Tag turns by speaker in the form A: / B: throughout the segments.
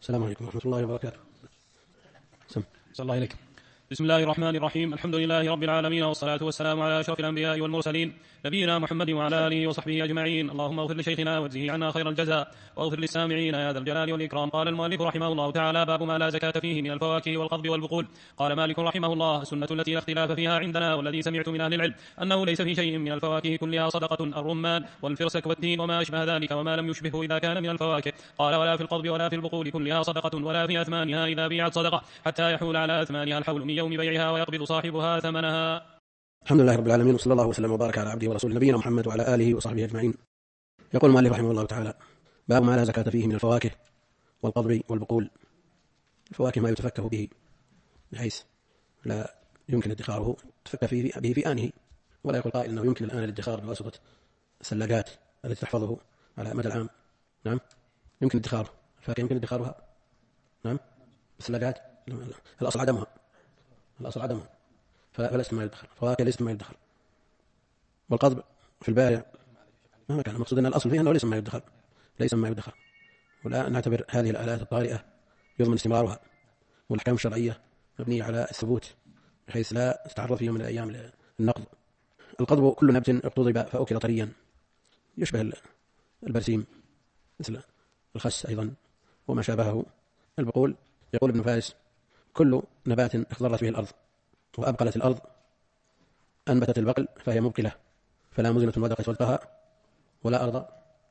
A: السلام عليكم ورحمة الله وبركاته.
B: صلى الله عليك. بسم الله الرحمن الرحيم. الحمد لله رب العالمين، والصلاة والسلام على أشرف الأنبياء والمرسلين نبينا محمد وعلى آله وصحبه أجمعين. اللهم اغفر لشيخنا واجزه عنا خير الجزاء، واغفر للسامعين يا ذا الجلال والإكرام. قال المؤلف رحمه الله تعالى: باب ما لا زكاة فيه من الفواكه والقضب والبقول. قال مالك رحمه الله: السنة التي لا اختلاف فيها عندنا والذي سمعت من أهل العلم أنه ليس في شيء من الفواكه كلها صدقة: الرمان والفرسك والتين وما أشبه ذلك وما لم يشبهه إذا كان من الفواكه. قال: ولا في القضب ولا في البقول كلها صدقة، ولا في أثمانها إذا بيعت صدقة، حتى يحول على أثمانها الحول من يوم بيعها ويقبض صاحبها ثمنها.
A: الحمد لله رب العالمين، وصلى الله وسلم وبارك على عبده ورسوله نبينا محمد وعلى آله وصحبه أجمعين. يقول المؤلف رحمه الله تعالى: باب ما لا زكاة فيه من الفواكه والقضب والبقول. الفواكه ما يتفكه به بحيث لا يمكن ادخاره، تفكه به في آنه، ولا يقول قائل أنه يمكن الآن الادخار بواسطة الثلاجات التي تحفظه على مدى العام. نعم، يمكن ادخاره. الفواكه يمكن ادخارها، نعم، الثلاجات الأصل عدمها، فليست ما يدخر. فواكه ليست ما يدخر. والقضب في البارع مهما كان، المقصود أن الأصل فيها أنه ليس ما يدخر. ولا نعتبر هذه الآلات الطارئة يضمن استمرارها، والأحكام الشرعية مبنية على الثبوت بحيث لا تتعرض في يوم من الأيام للنقض. القضب كل نبت اقتضب فأكل طريا، يشبه البرسيم مثل الخس أيضا وما شابهه. البقول يقول ابن فارس: كل نبات اخضرت به الأرض وأبقلت الأرض أنبتت البقل فهي مبقلة، فلا مزنة ودقت ودقها ولا أرض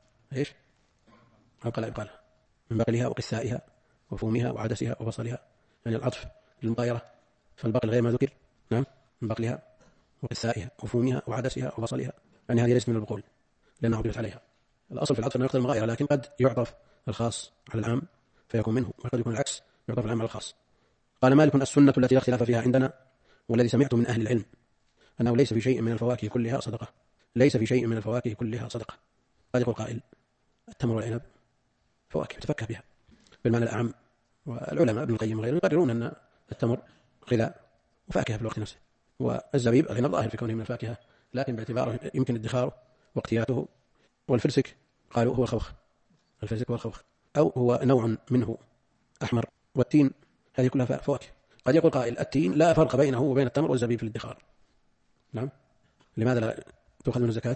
A: أبقل إبقالها، من بقلها وقثائها وفومها وعدسها وبصلها، يعني العطف للمغايرة، فالبقل غير ما ذكر، نعم، من بقلها وقثائها وفومها وعدسها وبصلها، يعني هذه ليست من البقول لأنها عطفت عليها. الأصل في العطف أنه يقتضي المغايرة، لكن قد يعطف الخاص على العام فيكون منه، وقد يكون العكس، يعطف العام على الخاص. قال مالك: السنة التي لا اختلاف فيها عندنا والذي سمعت من أهل العلم أنه ليس في شيء من الفواكه كلها صدقة. ليس في شيء من الفواكه كلها صدقة. قد يقول قائل: التمر والعنب فواكه يتفكه بها بالمعنى الأعم، والعلماء ابن القيم وغيرهم يقررون أن التمر غذاء وفاكهة في الوقت نفسه، والزبيب العنب ظاهر في كونه من الفاكهة لكن باعتباره يمكن ادخاره واقتياته. والفرسك قالوا هو الخوخ، الفرسك هو الخوخ أو هو نوع منه أحمر. والتين، هذه كلها فواكه. قد يقول قائل: التين لا فرق بينه وبين التمر والزبيب في الادخار. نعم، لماذا لا تؤخذ منه الزكاة؟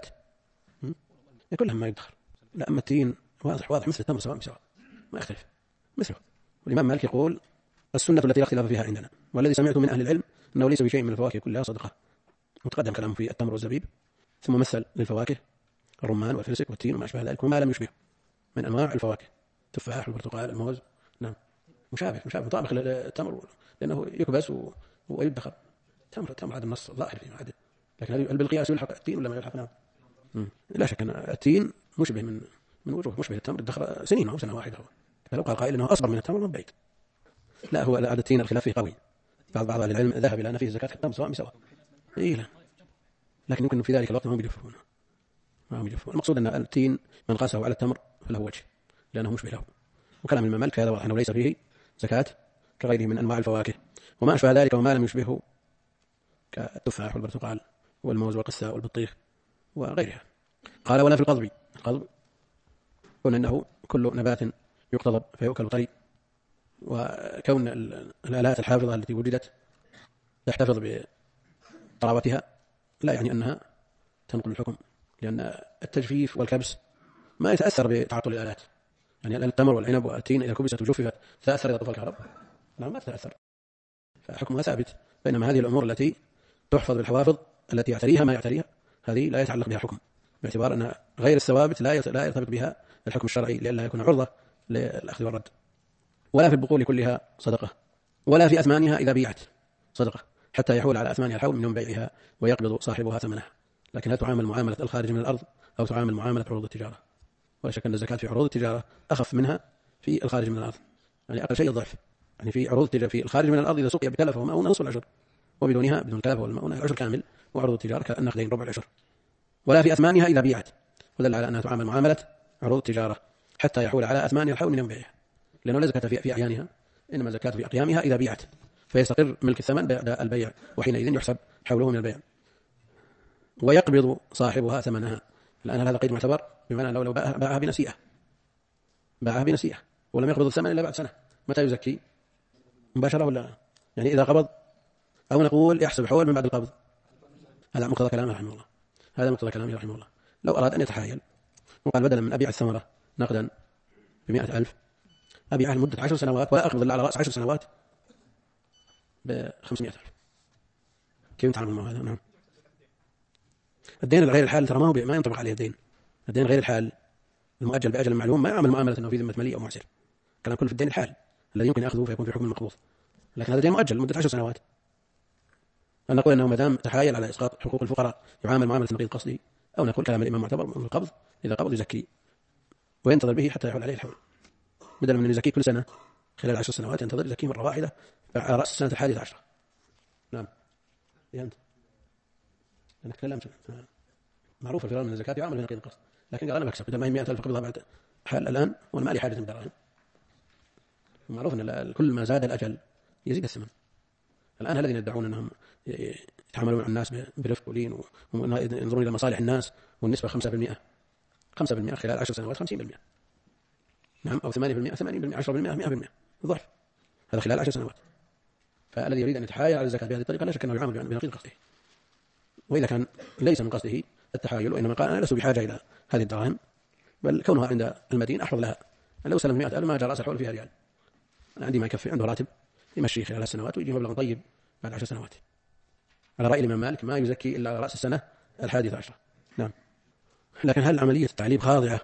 A: كلهم ما يدخر. لا، أما التين واضح مثل التمر سواء بسواء، ما يختلف مثله. والإمام مالك يقول: السنة التي لا اختلاف فيها عندنا والذي سمعت من أهل العلم أنه ليس بشيء من الفواكه كلها صدقة. وتقدم كلامه في التمر والزبيب، ثم مثل للفواكه الرمان والفرسك والتين وما أشبه ذلك وما لم يشبه من أنواع الفواكه، التفاح والبرتقال الموز. نعم، مشابه مطابق للتمر لأنه يكبس ويدخر. تمر هذا النص ظاهر فيه عدل، لكن هل بالقياس يلحق التين ولا ما يلحق؟ نعم، لا شك أن التين مشبه من وجوه، مشبه التمر الدخر سنين أو سنة واحدة. فلو قال قائل أنه أصغر من التمر من بعيد. لا، هو هذا التين الخلاف فيه قوي، بعض أهل العلم ذهب إلى أن فيه الزكاة في التمر سواء بسواء. لا، لكن يمكن في ذلك الوقت ما هم يجفون. المقصود أن التين من قاسه على التمر فله وجه لأنه مشبه له. وكلام الإمام مالك هذا واضح أنه ليس فيه زكاة كغيره من أنواع الفواكه وما أشبه ذلك وما لم يشبهه كالتفاح والبرتقال والموز والقثاء والبطيخ وغيرها. قال: ولا في القضب. القضب قلنا أنه كل نبات يقتضب فيؤكل طري، وكون الآلات الحافظة التي وجدت تحتفظ بطراوتها لا يعني أنها تنقل الحكم، لأن التجفيف والكبس ما يتأثر بتعطل الآلات. يعني التمر والعنب والتين إذا كبست وجففت تأثر إذا طفى الكهرب؟ لا، ما تتأثر، فحكمها ثابت. بينما هذه الأمور التي تحفظ بالحوافظ التي يعتريها ما يعتريها هذه لا يتعلق بها حكم، باعتبار أن غير الثوابت لا يرتبط بها الحكم الشرعي لئلا يكون عرضة للأخذ والرد. ولا في البقول كلها صدقة، ولا في أثمانها إذا بيعت صدقة، حتى يحول على أثمانها الحول من يوم بيعها ويقبض صاحبها ثمنها. لكن لا تعامل معاملة الخارج من الأرض أو تعامل معاملة عروض التجارة. ولا شك أن الزكاة في عروض التجارة أخف منها في الخارج من الأرض، يعني أقل شيء الضعف. يعني في عروض التجارة في الخارج من الأرض إذا سقي بكلفه ومؤونة نصف العشر، وبدونها بدون الكلفة والمؤونة العشر كامل، وعروض التجارة كالنقدين ربع العشر. ولا في أثمانها إذا بيعت، ودل على أنها تعامل معاملة عروض التجارة حتى يحول على أثمانها الحول من يوم بيعها، لأنه لا زكاة في أعيانها، إنما زكاة في أقيامها إذا بيعت، فيستقر ملك الثمن بعد البيع، وحينئذ يحسب حوله من البيع. ويقبض صاحبها ثمنها، لأن هذا قيد معتبر، بمعنى لو باعها بنسيئة ولم يقبض الثمن إلا بعد سنة متى يزكي؟ مباشرة ولا يعني إذا قبض، أو نقول يحسب حول من بعد القبض؟ هذا مقتضى كلامه رحمه الله، هذا مقتضى كلامه رحمه الله. لو أراد أن يتحايل وقال بدلا من أبيع الثمرة نقدا ب100,000 أبيعها لمدة 10 سنوات ولا أقبض إلا على رأس 10 سنوات ب500,000، كيف تعلم هذا؟ نعم. الدين غير الحال ترى ما ينطبق عليه الدين. الدين غير الحال المؤجل بأجل معلوم ما يعمل معاملة أنه في ذمة مليء أو معسر. كلام كله في الدين الحال الذي يمكن أخذه فيكون في حكم المقبوض، لكن هذا دين مؤجل لمدة 10 سنوات. نقول أنه ما دام تحايل على إسقاط حقوق الفقراء يعامل معاملة نقيض قصده، أو نقول كلام الإمام معتبر من القبض، إذا قبض يزكي وينتظر به حتى يحول عليه الحول، بدل من يزكي كل سنة خلال 10 سنوات ينتظر يزكي مرة واحدة على رأس السنة 11. نعم فهمت. أنا تكلمت معروف الفرار من الزكاة يعامل بنقيض القصد، لكن قال أنا بكسب بدل ما هي 100,000 قبضها بعد حال الآن وأنا ما لي حاجة بدراهم. معروف أن كل ما زاد الأجل يزيد الثمن. الآن الذين يدعون أنهم يتعاملون مع الناس برفق ولين وينظرون إلى مصالح الناس والنسبة 5% خلال 10 سنوات 50%، نعم، أو 8% 80% 10% 100%، ضعف هذا خلال 10 سنوات. فالذي يريد أن يتحايل على الزكاة بهذه الطريقة لا شك أنه يعامل بنقيض قصده، وإذا كان ليس من قصده التحايل وإنما قال أنا لست بحاجة إلى هذه الدراهم، بل كونها عند المدين أحفظ لها، لو سلم 100,000 ما جاء رأس الحول فيها ريال، أنا عندي ما يكفي، عنده راتب يمشي خلال السنوات ويجي مبلغ طيب بعد 10 سنوات. على رأي الإمام مالك ما يزكي إلا على رأس السنة 11. نعم. لكن هل عملية التعليب خاضعة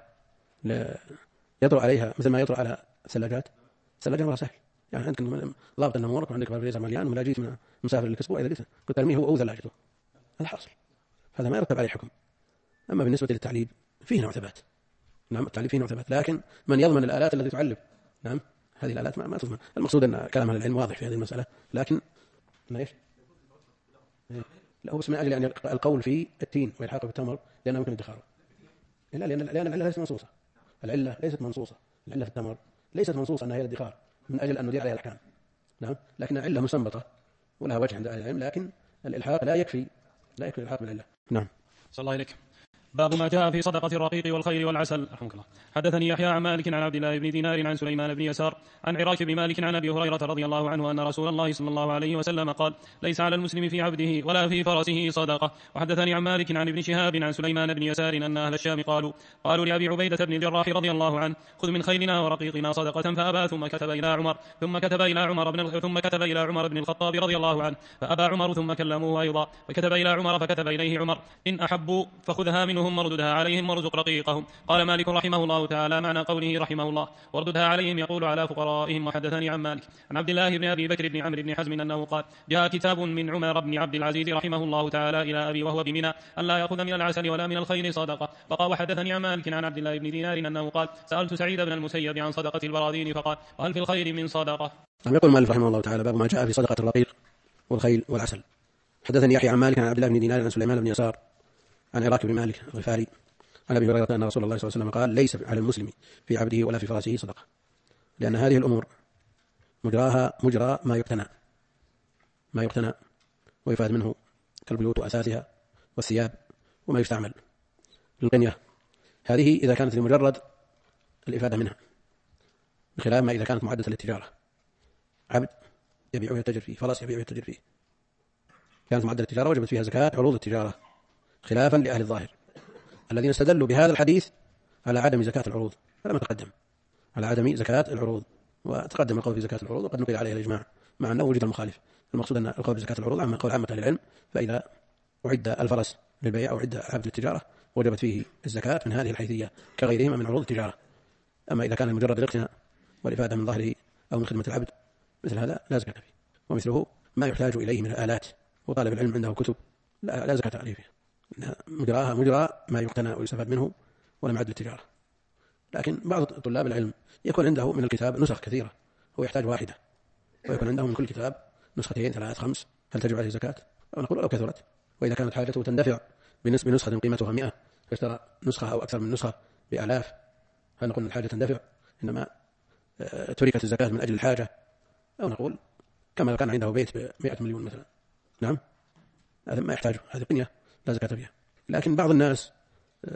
A: يطرأ عليها مثل ما يطرأ على الثلاجات؟ الثلاجة مرة سهل، يعني أنت ضابط أن أمورك وعندك فريزر مليان ولا جيت من مسافر للأسبوع إذا جيت قلت أرميه هو أو ثلاجته، هذا حاصل، هذا ما يرتب عليه حكم. أما بالنسبة للتعليب فيه نوع ثبات، نعم التعليب فيه نوع ثبات، لكن من يضمن الآلات التي تعلب؟ نعم هذه الآلات ما تضمن. المقصود أن كلام أهل العلم واضح في هذه المسألة، لكن ما إيش؟ لا هو من أجل يعني القول في التين وإلحاقه بالتمر لأنه يمكن ادخاره، لأن العلة ليست منصوصة، العلة ليست منصوصة، العلة في التمر ليست منصوصة أنها هي الادخار من أجل أن ندير عليها الأحكام، نعم، لكن العلة مستنبطة ولها وجه عند أهل العلم، لكن الإلحاق لا يكفي الإلحاق بالعلة. نعم.
B: صلى الله عليك. باب ما جاء في صدقة الرقيق والخيل والعسل. رحمك الله. حدثني يحيى عن مالك عن عبد الله بن دينار عن سليمان بن يسار عن عراك بن مالك عن أبي هريرة رضي الله عنه أن رسول الله صلى الله عليه وسلم قال: ليس على المسلم في عبده ولا في فرسه صدقة. وحدثني عن مالك عن ابن شهاب عن سليمان بن يسار أن أهل الشام قالوا لأبي عبيدة بن الجراح رضي الله عنه: خذ من خيلنا ورقيقنا صدقة، فأبى، ثم كتب إلى عمر بن الخطاب رضي الله عنه فأبى عمر، ثم كلموه أيضا فكتب إلى عمر فكتب إليه عمر: إن أحبوا فخذها منهم وردها عليهم وارزق رقيقهم. قال مالك رحمه الله تعالى: معنى قوله رحمه الله وردها عليهم يقول على فقرائهم. وحدثني عن مالك عن عبد الله بن أبي بكر بن عمرو بن حزم أنه قال: جاء كتاب من عمر بن عبد العزيز رحمه الله تعالى إلى أبي وهو بمنى أن لا يأخذ من العسل ولا من الخيل صدقة. فقال: وحدثني عن مالك عن عبد الله بن دينار أنه قال: سألت سعيد بن المسيب عن صدقة البراذين فقال: وهل في الخير من صدقة؟
A: يقول مالك رحمه الله تعالى: باب ما جاء في صدقة الرقيق والخيل والعسل. حدثني يحيى عن مالك عن عبد الله بن دينار عن سليمان بن يسار عن عراك بن مالك الغفاري عن أبي هريرة أن رسول الله صلى الله عليه وسلم قال: ليس على المسلم في عبده ولا في فرسه صدقة، لأن هذه الأمور مجراها مجرى ما يقتنى ويفاد منه كالبيوت وأثاثها والثياب وما يستعمل للقنية، هذه إذا كانت لمجرد الإفادة منها، بخلاف ما إذا كانت معدة للتجارة، عبد يبيع ويتجر فيه، فرس يبيع ويتجر فيه، كانت معدة للتجارة وجبت فيها زكاة عروض التجارة، خلافا لأهل الظاهر الذين استدلوا بهذا الحديث على عدم زكاة العروض، فلما تقدم على عدم زكاة العروض، وتقدم القول في زكاة العروض وقد نقل عليه الإجماع مع أنه وجد المخالف. المقصود أن القول بزكاة العروض عما قول عامة أهل العلم، فإذا أعد الفرس للبيع أو أعد عبد للتجارة وجبت فيه الزكاة من هذه الحيثية كغيرهما من عروض التجارة. أما إذا كان مجرد الاقتناء والإفادة من ظهره أو من خدمة العبد مثل هذا لا زكاة فيه، ومثله ما يحتاج إليه من الآلات وطالب العلم عنده كتب لا زكاة عليه فيه، مجراها مجرى ما يقتنى ويستفاد منه ولم يعد للتجارة. لكن بعض طلاب العلم يكون عنده من الكتاب نسخ كثيرة، هو يحتاج واحدة، ويكون عنده من كل كتاب نسختين 3 5، هل تجب عليه زكاة؟ أو نقول لو كثرت، وإذا كانت حاجته تندفع بنسخة قيمتها 100 فاشترى نسخة أو أكثر من نسخة ب1000، هل نقول الحاجة تندفع إنما تركت الزكاة من أجل الحاجة؟ أو نقول كما لو كان عنده بيت ب100 مليون مثلا، نعم هذا ما يحتاجه، هذه قنية لا زكاة فيها. لكن بعض الناس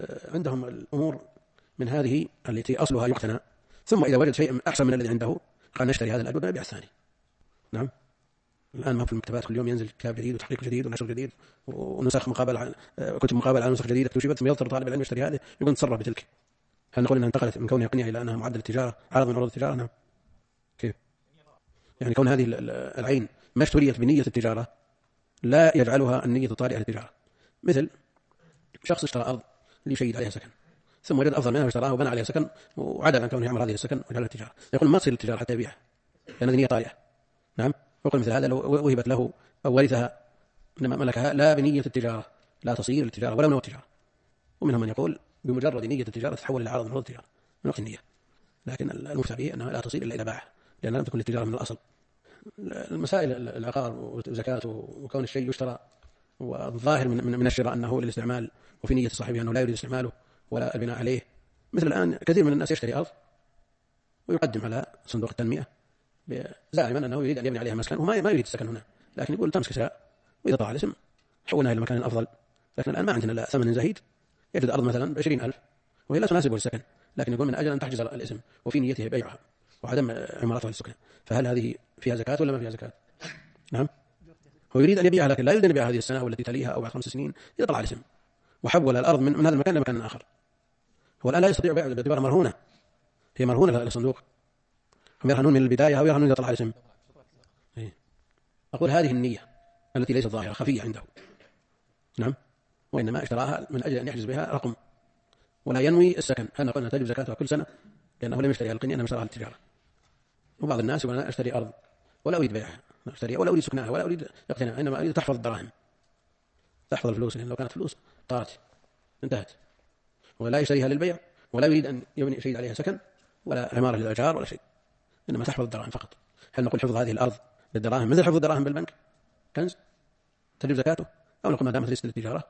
A: عندهم الأمور من هذه التي أصلها يقتنى، ثم إذا وجد شيء أحسن من الذي عنده قال نشتري هذا الأدب ونبيع الثاني. نعم. الآن ما في المكتبات كل يوم ينزل كتاب جديد وتحقيق جديد ونشر جديد ونسخ مقابل كتب مقابل على نسخ جديدة اكتشفت، ثم يضطر طالب العلم يشتري هذه يقول نتصرف بتلك. هل نقول انها انتقلت من كونها قنية الى انها معدل التجارة، عرض من عروض التجارة؟ نعم. كيف يعني كون هذه العين ما اشتريت بنية التجارة لا يجعلها النية طارئة للتجارة. مثل شخص اشترى أرض ليشيد عليها سكن، ثم وجد أفضل منها واشتراها وبنى عليها سكن وعدل عن كونه يعمل هذه السكن وجعلها التجارة، يقول ما تصير التجارة حتى يبيعها لأن نية طارئة. نعم. وقل مثل هذا لو وهبت له أو ورثها إنما ملكها لا بنية التجارة لا تصير التجارة ولا نوع التجارة. ومنهم من يقول بمجرد نية التجارة تتحول إلى عرض من عروض التجارة من وقت النية، لكن المفتى به أنها لا تصير إلا إذا باعها لأن لم تكن التجارة من الأصل. المسائل العقار والزكاة وكون الشيء يشترى والظاهر من الشراء أنه للاستعمال وفي نية صاحبه أنه لا يريد استعماله ولا البناء عليه. مثل الآن كثير من الناس يشتري أرض ويقدم على صندوق التنمية زاعما أنه يريد أن يبني عليها مسكن وما يريد السكن هنا، لكن يقول تمسك شراء وإذا طلع الاسم حولنا إلى مكان أفضل. لكن الآن ما عندنا لا ثمن زهيد، يجد أرض مثلا ب20,000 وهي لا تناسبه للسكن، لكن يقول من أجل أن تحجز الاسم وفي نيته بيعها وعدم عمارتها للسكن، فهل هذه فيها زكاة ولا ما فيها زكاة؟ نعم. هو يريد أن يبيعها لكن لا يريد أن يبيعها هذه السنة والتي تليها أو بعد 5 سنين إذا طلع الاسم وحول الأرض من هذا المكان لمكان آخر. هو الآن لا يستطيع بيعها باعتبارها مرهونة، هي مرهونة للصندوق، هم يرهنون من البداية أو يرهنون إذا طلع الاسم. أقول هذه النية التي ليست ظاهرة خفية عنده. نعم. وإنما اشتراها من أجل أن يحجز بها رقم ولا ينوي السكن. هل نقول تجب زكاتها كل سنة لأنه لم يشتري القنية إنما اشتراها للتجارة؟ وبعض الناس يقول أنا أشتري أرض ولا أريد بيعها، أشتريها ولا أريد سكنها ولا أريد اقتناء، إنما أريد تحفظ الدراهم، تحفظ الفلوس، لأن لو كانت فلوس طارت انتهت. ولا يشتريها للبيع ولا يريد أن يبني شيء عليها سكن ولا عمارة للأجار ولا شيء، إنما تحفظ الدراهم فقط. هل نقول حفظ هذه الأرض بالدراهم مثل حفظ الدراهم بالبنك كنز تجب زكاته، أو نقول ما دامت ليست للتجارة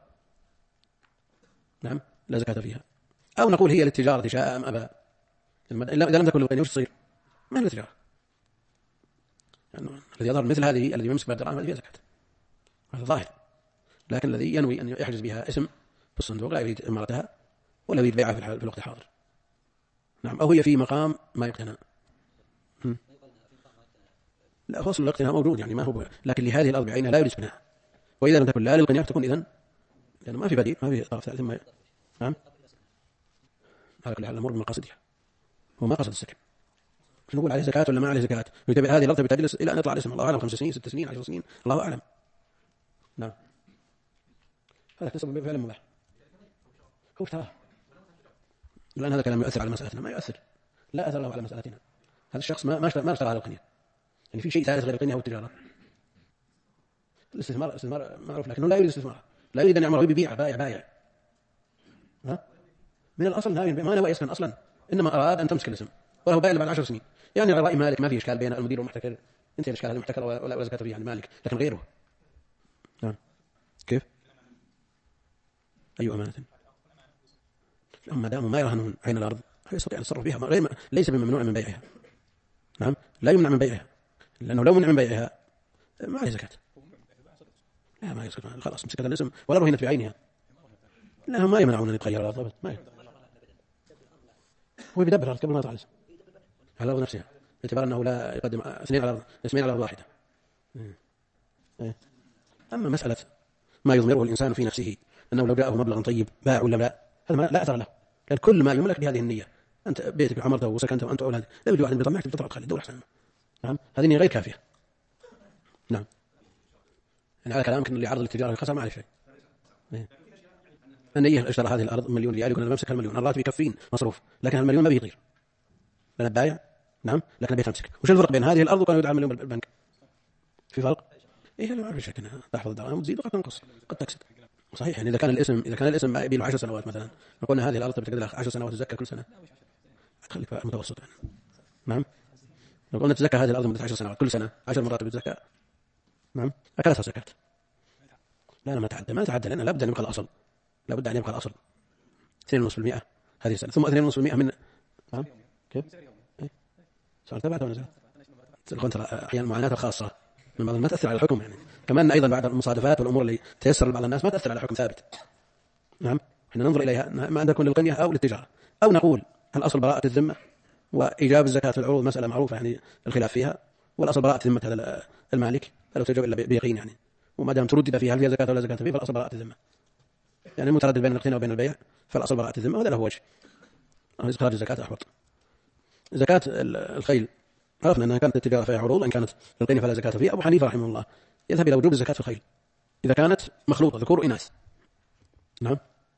A: نعم لا زكاة فيها، أو نقول هي للتجارة شاء أم أبى، إذا لم تكن للقنية وش تصير؟ ما هي للتجارة. يعني الذي يظهر مثل هذه الذي يمسك بالدراهم فيها زكاة هذا ظاهر، لكن الذي ينوي أن يحجز بها اسم في الصندوق لا يريد إمارتها ولا يريد بيعها في الوقت الحاضر. نعم. أو هي في مقام ما يقتنى. لا فصل الاقتناء موجود يعني ما هو، لكن لهذه الأرض بعينها لا يريد سكنها، وإذا لم تكن لا للقنية تكون إذن لأنه ما في بديل ما في طرف ثالث. نعم. على كل حال الأمور بمقاصدها، هو ما قصد السكن. نقول عليه زكاة ولا ما عليه زكاة؟ يتبع هذه الأرض بتجلس إلى أن يطلع الاسم، الله أعلم 5 سنين 6 سنين 10 سنين الله أعلم. نعم. هذا تسبب بفعل مباح هو اشتراه، لأن هذا كلام يؤثر على مسألتنا ما يؤثر، لا أثر له على مسألتنا. هذا الشخص ما اشترى على القنية، يعني في شيء ثالث غير القنية هو التجارة. الاستثمار معروف لكنه لا يريد الاستثمار، لا يريد أن يعمل بيبيع بايع ها؟ من الأصل ما نوى يسكن أصلا، إنما أراد أن تمسك الاسم وله بايع بعد 10 سنين. يعني على رأي مالك ما في إشكال بين المدير والمحتكر، انتهى الإشكال هذا المحتكر ولا زكاة فيه عن مالك، لكن غيره. نعم. كيف؟ أي أمانة؟ أما داموا ما يرهنون عين الأرض يستطيع التصرف بها، ليس بممنوع من بيعها. نعم. لا يمنع من بيعها، لأنه لو منع من بيعها ما عليه زكاة. لا ما يزكى خلاص مسكت الاسم ولا رهنت بعينها، لا ما يمنعون أن يتغير الأرض ما هو بيدبر الأرض قبل ما يطلع الاسم على الأرض نفسها باعتبار أنه لا يقدم 2 على الأرض، اسمين على الأرض واحدة. أما مسألة ما يضمره الإنسان في نفسه أنه لو جاءه مبلغ طيب باع ولا لا، هذا لا أثر له، لأن كل ما يملك بهذه النية. أنت بيتك وعمرته وسكنته وأنت أولادك لا يوجد واحد بيطمعك تطلع خالد دور أحسن. نعم. هذه النية غير كافية. نعم. يعني على كلامك اللي عرض للتجارة الخسارة ما عليه شيء. النية اشترى هذه الأرض $1,000,000 يقول أنا بمسك $1,000,000 الراتب يكفين مصروف، لكن $1,000,000 ما بيطير لأن بايع. نعم. لكن بيت أمسك. وش الفرق بين هذه الأرض وكان يدعى $1,000,000 بالبنك؟ في فرق؟ إيه لا ما في شك أنها تحفظ الدراهم وتزيد وقد تنقص قد تكسب. صحيح. يعني إذا كان الاسم ما يبي له 10 سنوات مثلا، نقول هذه الأرض بتقدر 10 سنوات تزكى كل سنة، خليك متوسط يعني. نعم. لو قلنا تزكى هذه الأرض مدة 10 سنوات كل سنة 10 مرات بتزكى، نعم أكلتها زكاة. لا ما تعدى لأن لابد أن يبقى الأصل، لابد أن يبقى الأصل 2.5% هذه السنة، ثم 2.5% من. نعم. كيف؟ صار تبعته ونزل. كنت أحيانا المعاناة الخاصة من بعض ما تأثر على الحكم يعني، كمان أيضا بعد المصادفات والأمور اللي تيسر لبعض الناس ما تأثر على حكم ثابت. نعم. احنا ننظر إليها ما أن تكون للقنية أو للتجارة، أو نقول الأصل براءة الذمة وإيجاب الزكاة في العروض مسألة معروفة يعني الخلاف فيها، والأصل براءة ذمة هذا المالك فلا تجب إلا بيقين يعني، وما دام تردد فيها هل فيها زكاة ولا زكاة فيه فالأصل براءة الذمة، يعني المتردد بين الاقتناء وبين البيع فالأصل براءة الذمة، وهذا له وجه. إخراج الزكاة أحوط. زكاة الخيل عرفنا أنها كانت التجارة فيها عروض، إن كانت للقين فلا زكاة فيها. أبو حنيفة رحمه الله يذهب إلى وجوب الزكاة في الخيل إذا كانت مخلوطة ذكور وإناث. نعم.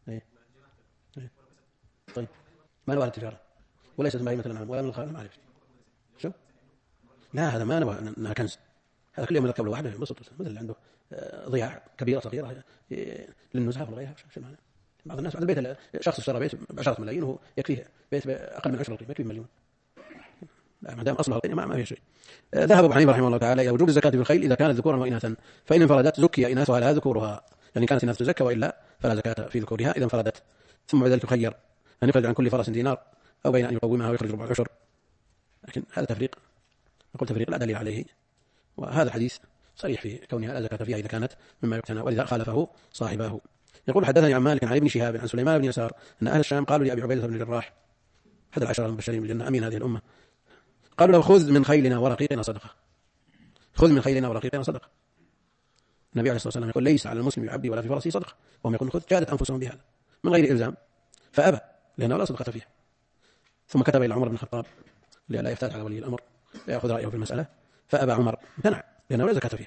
A: طيب ما نوع التجارة وليست بهيمة الأنعام ولا من الخيل معرفة. شو؟ لا هذا ما نوع أنها كنز، هذا كل يوم يركب له واحدة بسط، مثل اللي عنده ضياع كبيرة صغيرة للنزهة وغيرها. شو معنى؟ بعض الناس بعد البيت شخص اشترى بيت ب10 ملايين وهو يكفيه بيت بأقل من 10 قيمة يكفيه مليون، ما دام أصلها القيمة ما فيها شيء. ذهب أبو حنيفة رحمه الله تعالى إلى وجوب الزكاة في الخيل إذا كانت ذكورا وإناثا، فإن انفردت زكي إناثها لا ذكورها، يعني كانت إناث تزكى وإلا فلا زكاة في ذكورها إذا انفردت. ثم بعد ذلك يخير أن يخرج عن كل فرس دينار أو بين أن يقومها ويخرج ربع العشر، لكن هذا تفريق، نقول تفريق لا دليل عليه، وهذا الحديث صريح في كونها لا زكاة فيها إذا كانت مما يقتنى، ولذا خالفه صاحباه. يقول حدثني عن مالك عن ابن شهاب عن سليمان بن يسار أن أهل الشام قالوا لأبي عبيدة بن الجراح أحد العشرة المبشرين بالجنة أمين هذه الأمة، قالوا له خذ من خيلنا ورقيقنا صدقة، خذ من خيلنا ورقيقنا صدقة. النبي عليه الصلاة والسلام يقول ليس على المسلم بعبده ولا في فرسه صدقة، وهم يقولون خذ، جادت أنفسهم بهذا من غير إلزام فأبى لأنه لا صدقة فيه. ثم كتب إلى عمر بن الخطاب لئلا يفتات على ولي الأمر يأخذ رأيه في المسألة، فأبى عمر، امتنع لأنه لا زكاة فيها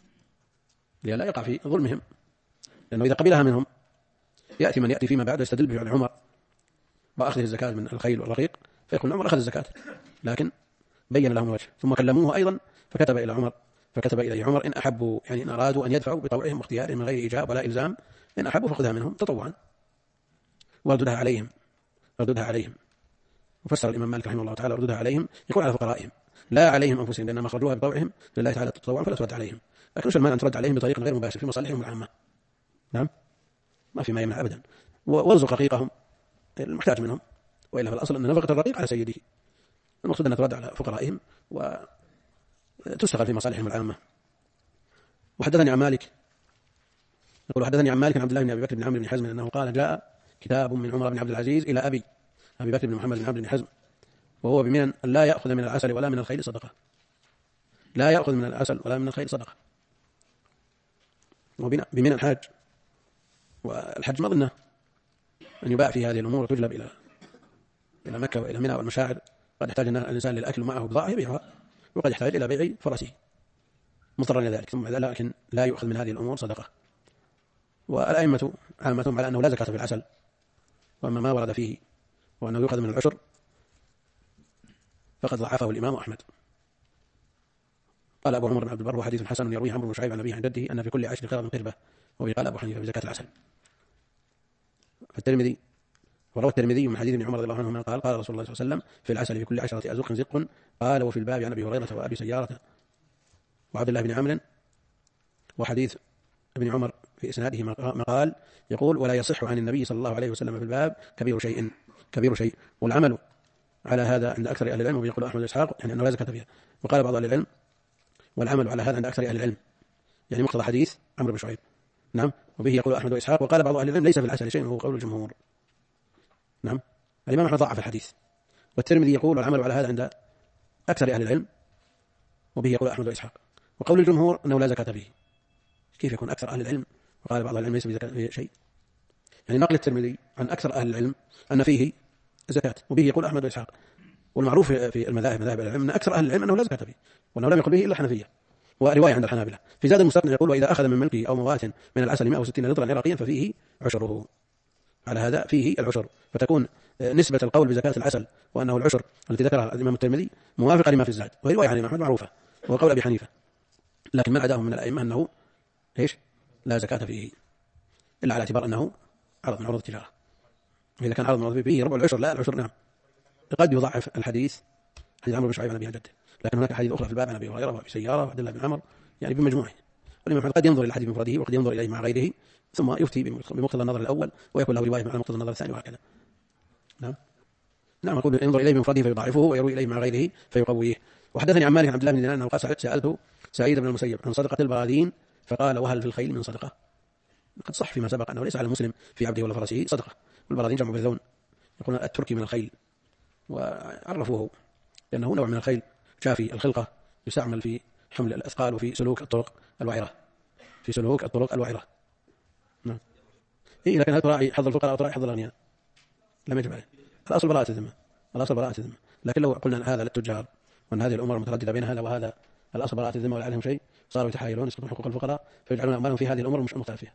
A: لئلا يقع في ظلمهم، لأنه إذا قبلها منهم يأتي من يأتي فيما بعد يستدل بفعل عمر وأخذ الزكاة من الخيل والرقيق فيقول عمر أخذ الزكاة، لكن بين لهم الوجه. ثم كلموه أيضا فكتب إلى عمر، فكتب إليه عمر إن أحبوا يعني إن أرادوا أن يدفعوا بطوعهم واختيارهم من غير إيجاب ولا إلزام، إن أحبوا فخذها منهم تطوعا وارددها عليهم، رددها عليهم. وفسر الإمام مالك رحمه الله تعالى رددها عليهم يقول على فقرائهم لا عليهم أنفسهم، لأنما أخرجوها بطوعهم لله تعالى تطوعا فلا ترد عليهم، لكن وش المانع أن ترد عليهم بطريق غير مباشر في مصالحهم العامة؟ نعم ما في ما يمنع أبدا. وارزق رقيقهم المحتاج منهم، وإلا فالأصل أن نفقة الرقيق على سيده، المقصود أن ترد على فقرائهم وتستغل في مصالحهم العامة. وحدثني عن مالك يقول حدثني عن مالك عن عبد الله بن أبي بكر بن عمرو بن حزم أنه قال جاء كتاب من عمر بن عبد العزيز إلى أبي بكر بن محمد بن عمرو بن حزم وهو بمنن لا يأخذ من العسل ولا من الخيل صدقة، لا يأخذ من العسل ولا من الخيل صدقة، وبمنن حاج، والحج مظنة أن يباع في هذه الأمور وتجلب إلى مكة وإلى منى والمشاعر، قد يحتاج الإنسان للأكل معه بضاعة يبيعها، وقد يحتاج إلى بيع فرسه مضطرا إلى ذلك، ثم لكن لا يؤخذ من هذه الأمور صدقة. والأئمة عامتهم على أنه لا زكاة في العسل، وأما ما ورد فيه وأنه يؤخذ من العشر فقد ضعفه الإمام أحمد. قال أبو عمر بن عبد البر وحديث حسن يرويه عمرو بن شعيب عن أبيه عن جده أن في كل 10 قرب قربة، وبه قال أبو حنيفة في زكاة العسل. فالترمذي وروى الترمذي من حديث ابن عمر رضي الله عنهما قال قال رسول الله صلى الله عليه وسلم في العسل في كل 10 أزق زق. قال وفي الباب عن أبي هريرة وأبي سيارة وعبد الله بن عمرو. وحديث ابن عمر في إسناده مقال يقول ولا يصح عن النبي صلى الله عليه وسلم في الباب كبير شيء. والعمل على هذا عند أكثر أهل العلم، ويقول أحمد وإسحاق يعني أنه لا زكاة فيها. وقال بعض أهل العلم والعمل على هذا عند أكثر أهل العلم يعني مقتضى حديث عمرو بن شعيب. نعم. وبه يقول أحمد وإسحاق. وقال بعض أهل العلم ليس في العسل شيء وهو قول الجمهور. نعم. الإمام أحمد ضعف الحديث. والترمذي يقول والعمل على هذا عند أكثر أهل العلم، وبه يقول أحمد وإسحاق. وقول الجمهور أنه لا زكاة فيه. كيف يكون أكثر أهل العلم وقال بعض أهل العلم ليس في زكاة شيء؟ يعني نقل الترمذي عن أكثر أهل العلم أن فيه زكاة، وبه يقول أحمد وإسحاق. والمعروف في المذاهب مذاهب العلم أن أكثر أهل العلم أنه لا زكاة فيه، وأنه لم يقل به إلا الحنفية. ورواية عند الحنابلة في زاد المستقنع يقول وإذا أخذ من ملكه أو موات من العسل 160 لترا عراقيا ففيه عشره. على هذا فيه العشر، فتكون نسبة القول بزكاة العسل وأنه العشر التي ذكرها الإمام الترمذي موافقة لما في الزاد، وهي رواية عن الإمام أحمد معروفة وقول أبي حنيفة. لكن من عداهم من الأئمة أنه إيش لا زكاة فيه إلا على اعتبار أنه عرض من عروض التجارة، وإذا كان عرض من عروض فيه ربع العشر لا العشر. نعم. قد يضعف الحديث حديث عمرو بن شعيب عن أبي عن جده، لكن هناك حديث أخرى في الباب عن أبي هريرة وأبي سيارة وعبد الله بن عمر يعني بمجموعه. والإمام قد ينظر إلى الحديث بمفرده وقد ينظر إليه مع غيره ثم يفتي بمقتضى النظر الأول ويكون له رواية مع مقتضى النظر الثاني وهكذا. نعم. نعم. يقول ينظر إليه بمفرده فيضعفه ويروي إليه مع غيره فيقويه. وحدثني عن مالك عن عبد الله بن دينار أنه قال سألته سعيد بن المسيب عن صدقة البراذين فقال وهل في الخيل من صدقة؟ قد صح فيما سبق أنه ليس على المسلم في عبده ولا فرسه صدقة، والبراذين جمع بالذون يقولون التركي من الخيل وعرفوه لأنه نوع من الخيل شافي الخلقة يستعمل في حمل الأثقال وفي سلوك الطرق الوعرة. نعم. لكن هل تراعي حظ الفقراء أو تراعي حظ الأغنياء؟ لم يجب عليه. الأصل براءة الذمة. لكن لو قلنا هذا للتجار وأن هذه الأمور مترددة بين هذا وهذا، الأصل براءة الذمة ولا عليهم شيء، صاروا يتحايلون يسقطون حقوق الفقراء فيجعلون أموالهم في هذه الأمور مش مختلف فيها.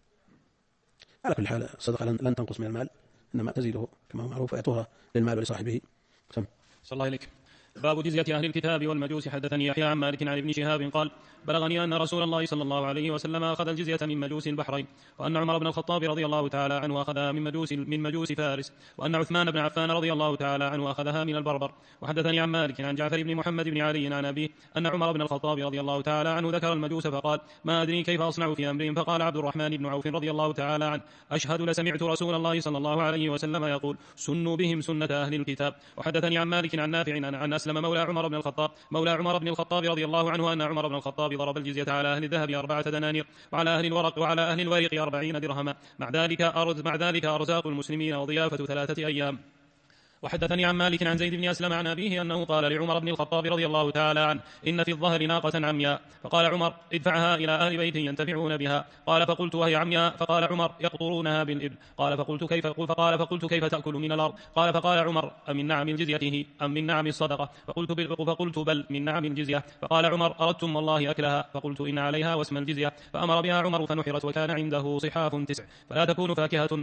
A: على كل حال الصدقة لن تنقص من المال، إنما تزيده كما هو معروف ويعطوها للمال ولصاحبه.
B: صلى الله عليك. باب جزية أهل الكتاب والمجوس. حدثني يحيى عن مالك عن ابن شهاب قال بلغني أن رسول الله صلى الله عليه وسلم أخذ الجزية من مجوس البحرين، وأن عمر بن الخطاب رضي الله تعالى عنه أخذها من مجوس فارس، وأن عثمان بن عفان رضي الله تعالى عنه أخذها من البربر. وحدثني عن مالك عن جعفر بن محمد بن علي عن أبيه أن عمر بن الخطاب رضي الله تعالى عنه ذكر المجوس فقال ما أدري كيف أصنع في أمرهم، فقال عبد الرحمن بن عوف رضي الله تعالى عنه أشهد لسمعت رسول الله صلى الله عليه وسلم يقول سنوا بهم سنة أهل الكتاب. وحدثني عن مالك عن نافع عن أسلم مولى عمر بن الخطاب رضي الله عنه أن عمر بن الخطاب ضرب الجزية على أهل الذهب 4 دنانير، وعلى أهل الورق 40 درهما، مع ذلك أرزاق المسلمين وضيافة 3 أيام. وحدثني عن مالك عن زيد بن أسلم عن أبيه أنه قال لعمر بن الخطاب رضي الله تعالى عنه إن في الظهر ناقة عمياء، فقال عمر ادفعها إلى أهل بيت ينتفعون بها. قال فقلت وهي عمياء؟ فقال عمر يقطرونها بالإبل. قال فقلت كيف تأكل من الأرض؟ قال فقال عمر أمن نعم الجزية هم من نعم الصدقة؟ فقلت بل من نعم الجزية. فقال عمر أردتم والله أكلها؟ فقلت إن عليها واسم الجزية. فأمر بها عمر فنحرت، وكان عنده صحاف 9 فلا تكون فاكهة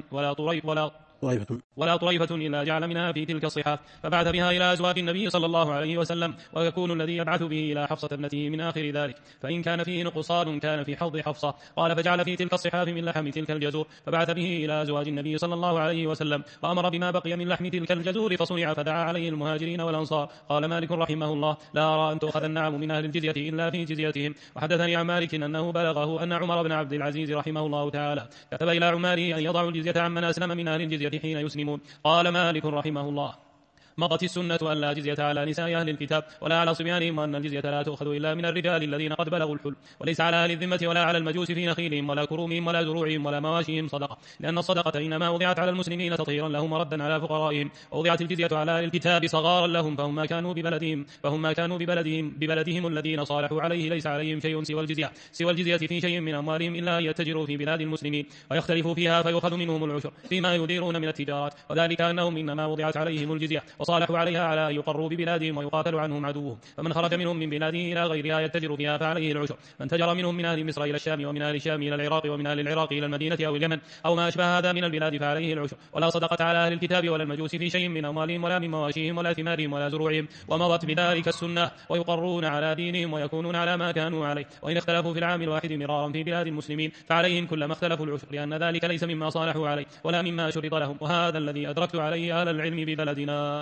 B: ولا طريفة إلا جعل منها في تلك الصحاف، فبعث بها إلى أزواج النبي صلى الله عليه وسلم، ويكون الذي يبعث به إلى حفصة ابنته من آخر ذلك، فإن كان فيه نقصان كان في حوض حفصة. قال فجعل في تلك الصحاف من لحم تلك الجزور، فبعث به إلى أزواج النبي صلى الله عليه وسلم، وأمر بما بقي من لحم تلك الجزور فصنع، فدعا عليه المهاجرين والأنصار. قال مالك رحمه الله لا أرى أن تؤخذ النعم من أهل الجزية إلا في جزيتهم. وحدثني عن مالك أنه بلغه أن عمر بن عبد العزيز رحمه الله تعالى كتب إلى عماره أن يضعوا الجزية عمن أسلم من أهل الجزية حين يسلمون. قال مالك رحمه الله مضت السنة أن لا جزية على نساء أهل الكتاب ولا على صبيانهم، وأن الجزية لا تؤخذ إلا من الرجال الذين قد بلغوا الحلم، وليس على أهل الذمة ولا على المجوس في نخيلهم ولا كرومهم ولا زروعهم ولا مواشيهم صدقة، لأن الصدقة إنما وضعت على المسلمين تطهيرا لهم وردا على فقرائهم، ووضعت الجزية على أهل الكتاب صغارا لهم فهم ما كانوا ببلدهم الذين صالحوا عليه، ليس عليهم شيء سوى الجزية في شيء من أموالهم إلا أن يتجروا في بلاد المسلمين ويختلفوا فيها فيؤخذ منهم العشر فيما يديرون من التجارات، وذلك أنهم إنما وضعت عليهم الجزية وصالحوا عليها على أن يقروا ببلادهم ويقاتل عنهم عدوهم، فمن خرج منهم من بلاده إلى غيرها يتجر فيها فعليه العشر، من تجر منهم من أهل مصر إلى الشام ومن أهل الشام إلى العراق ومن أهل العراق إلى المدينة أو اليمن أو ما أشبه هذا من البلاد فعليه العشر، ولا صدقة على أهل الكتاب ولا المجوس في شيء من أموالهم ولا من مواشيهم ولا ثمارهم ولا زروعهم، ومضت بذلك السنة، ويقرون على دينهم ويكونون على ما كانوا عليه، وإن اختلفوا في العام الواحد مرارا في بلاد المسلمين فعليهم كلما اختلفوا العشر، لأن ذلك ليس مما صالحوا عليه ولا مما شرط لهم، وهذا الذي أدركت عليه أهل العلم ببلدنا.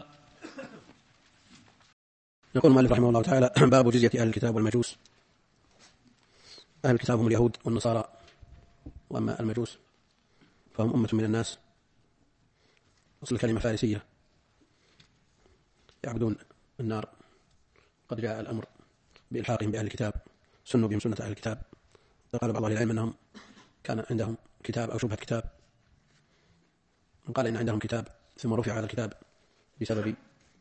A: يقول المؤلف رحمه الله تعالى باب جزية أهل الكتاب والمجوس. أهل الكتاب هم اليهود والنصارى، وأما المجوس فهم أمة من الناس، أصل الكلمة فارسية، يعبدون النار. قد جاء الأمر بإلحاقهم بأهل الكتاب، سنوا بهم سنة أهل الكتاب. قال بعض أهل العلم أنهم كان عندهم كتاب أو شبهة كتاب، قال إن عندهم كتاب ثم رفع هذا الكتاب بسبب